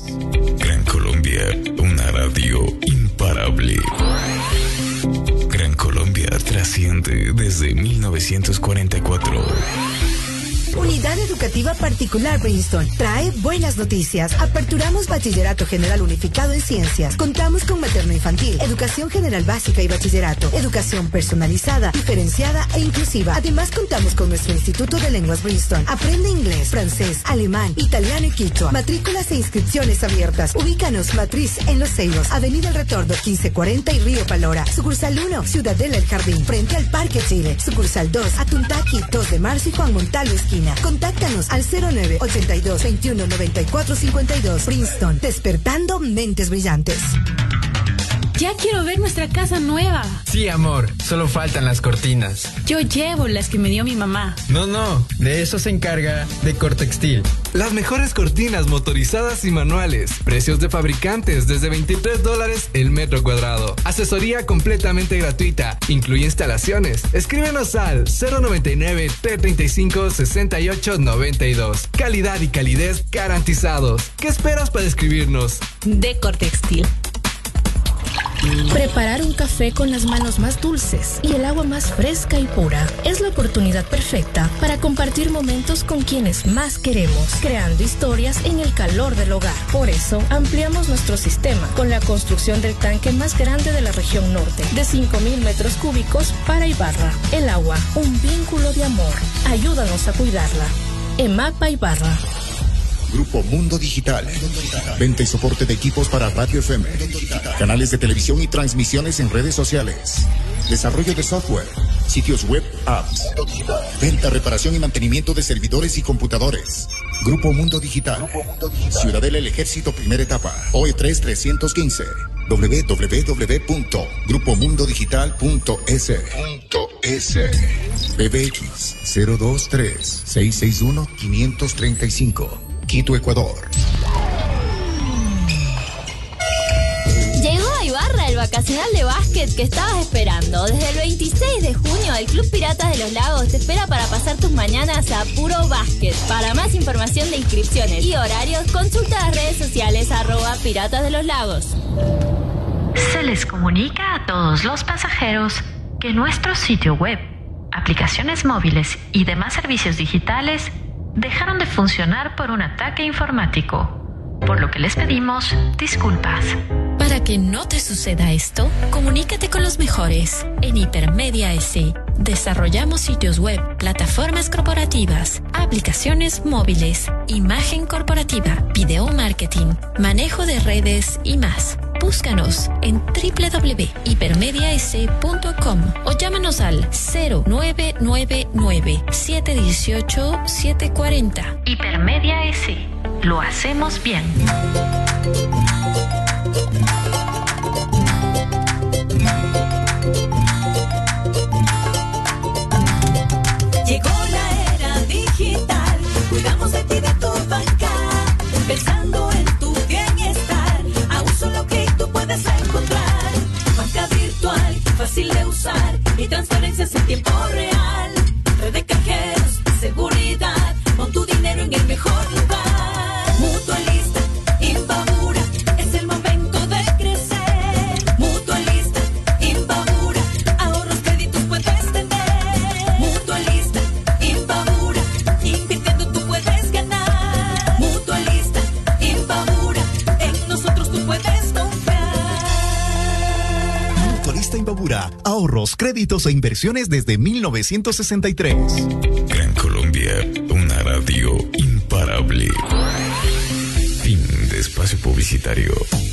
Gran Colombia, una radio imparable. Gran Colombia trasciende desde 1944. Unidad Educativa Particular Princeton trae buenas noticias. Aperturamos Bachillerato General Unificado en Ciencias. Contamos con materno-infantil, educación general básica y bachillerato, educación personalizada, diferenciada e inclusiva. Además, contamos con nuestro Instituto de Lenguas Princeton. Aprende inglés, francés, alemán, italiano y quichua. Matrículas e inscripciones abiertas. Ubícanos Matriz en Los Ceibos, Avenida El Retorno 1540 y Río Palora. Sucursal 1, Ciudadela El Jardín, frente al Parque Chile. Sucursal 2, Atuntaqui, 2 de marzo y Juan Montalvo esquina. Contáctanos al 0982-219452. Princeton, despertando mentes brillantes. Ya quiero ver nuestra casa nueva. Sí, amor, solo faltan las cortinas. Yo llevo las que me dio mi mamá. No, de eso se encarga Decortextil. Las mejores cortinas motorizadas y manuales. Precios de fabricantes desde $23 el metro cuadrado. Asesoría completamente gratuita. Incluye instalaciones. Escríbenos al 099-335-6892. Calidad y calidez garantizados. ¿Qué esperas para escribirnos? Decortextil. Preparar un café con las manos más dulces y el agua más fresca y pura es la oportunidad perfecta para compartir momentos con quienes más queremos, creando historias en el calor del hogar. Por eso, ampliamos nuestro sistema con la construcción del tanque más grande de la región norte, de 5,000 metros cúbicos para Ibarra. El agua, un vínculo de amor. Ayúdanos a cuidarla. EMAPA Ibarra. Grupo Mundo Digital. Venta y soporte de equipos para radio FM, canales de televisión y transmisiones en redes sociales. Desarrollo de software, sitios web, apps. Venta, reparación y mantenimiento de servidores y computadores. Grupo Mundo Digital. Ciudadela El Ejército, primera etapa. OE3 315. www.grupomundodigital.es. PBX 023-661-535. Quito, Ecuador. Llegó a Ibarra el vacacional de básquet que estabas esperando. Desde el 26 de junio, el Club Piratas de los Lagos te espera para pasar tus mañanas a puro básquet. Para más información de inscripciones y horarios, consulta las redes sociales @Piratas de los Lagos. Se les comunica a todos los pasajeros que nuestro sitio web, aplicaciones móviles y demás servicios digitales dejaron de funcionar por un ataque informático, por lo que les pedimos disculpas. Para que no te suceda esto, comunícate con los mejores. En Hipermedia S desarrollamos sitios web, plataformas corporativas, aplicaciones móviles, imagen corporativa, video marketing, manejo de redes y más. Búscanos en www.hipermedias.com o llámanos al 0999-718-740. Hipermedia S. Lo hacemos bien. Llegó la era digital. Cuidamos de ti, de tu banca. Pensando en tu bienestar. A un solo clic tú puedes encontrar banca virtual, fácil de usar y transferencias en tiempo real. Red de cajeros, seguridad, pon tu dinero en el mejor lugar. Mutualista, Imbabura, es el momento de crecer. Mutualista, Imbabura, ahorros, créditos puedes tener. Mutualista, Imbabura, invirtiendo tú puedes ganar. Mutualista, Imbabura, en nosotros tú puedes confiar. Mutualista Imbabura, ahorros, créditos e inversiones desde 1963. Gran Colombia, una radio imparable. Fin de espacio publicitario.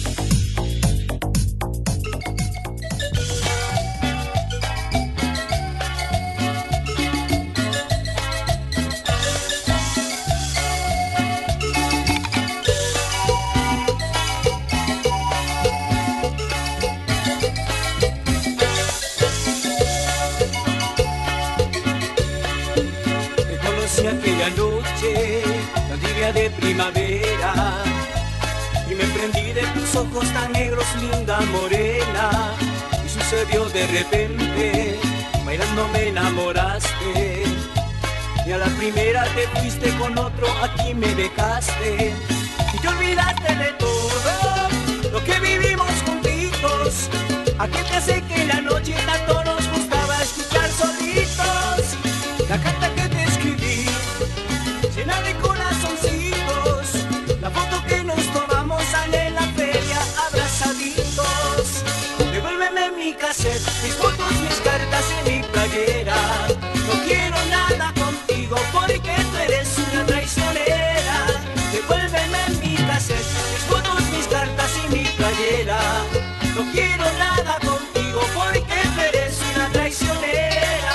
Aquella noche, la lluvia de primavera, y me prendí de tus ojos tan negros, linda morena, y sucedió de repente, bailando me enamoraste, y a la primera te fuiste con otro, aquí me dejaste, y te olvidaste de todo lo que vivimos juntitos. ¿A qué te hace que en la noche tanto nos gustaba escuchar solitos? La carta que te escribí, llena de corazoncitos, la foto que nos tomamos allá en la feria abrazaditos. Devuélveme mi cassette, mis fotos, mis cartas y mi playera. No quiero nada contigo porque tú eres una traicionera. Devuélveme mi cassette, mis fotos, mis cartas y mi playera. No quiero nada contigo porque tú eres una traicionera.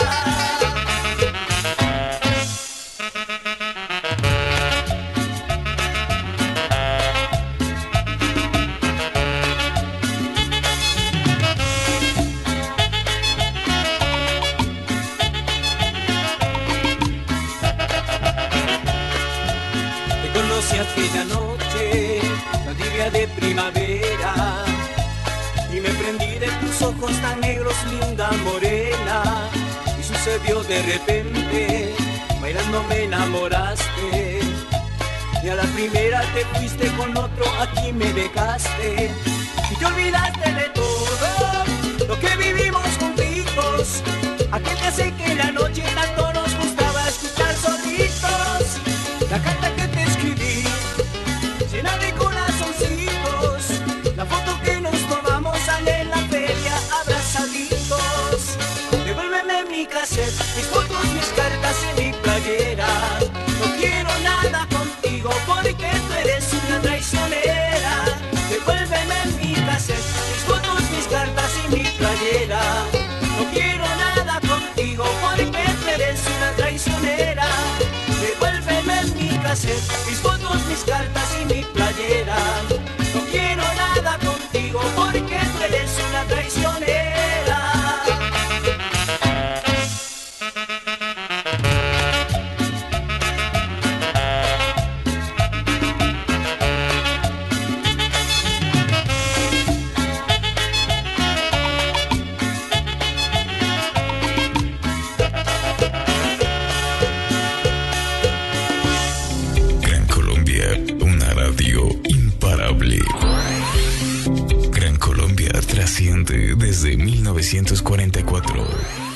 Te conocí aquella noche, la tibia de primavera, y me prendí de tus ojos tan negros, linda morena. Y sucedió de repente, bailando me enamoraste, y a la primera te fuiste con otro, aquí me dejaste. Y te olvidaste de todo lo que vivimos juntitos. ¿A qué te hace que en la noche tanto nos gustaba escuchar solitos? La carta que te escribí, llena de corazoncitos, la foto que nos tomamos allá en la feria abrazaditos. Devuélveme mi cassette, mis fotos, mis cartas y mi playera. No quiero nada contigo porque tú eres una traicionera. Devuélveme mi cassette, mis fotos, mis cartas y mi playera. No quiero nada contigo porque tú eres una traicionera. Devuélveme mi cassette, mis fotos, mis cartas y mi playera. No quiero nada contigo porque tú eres una traicionera. Gran Colombia, una radio imparable. Gran Colombia trasciende desde 1944.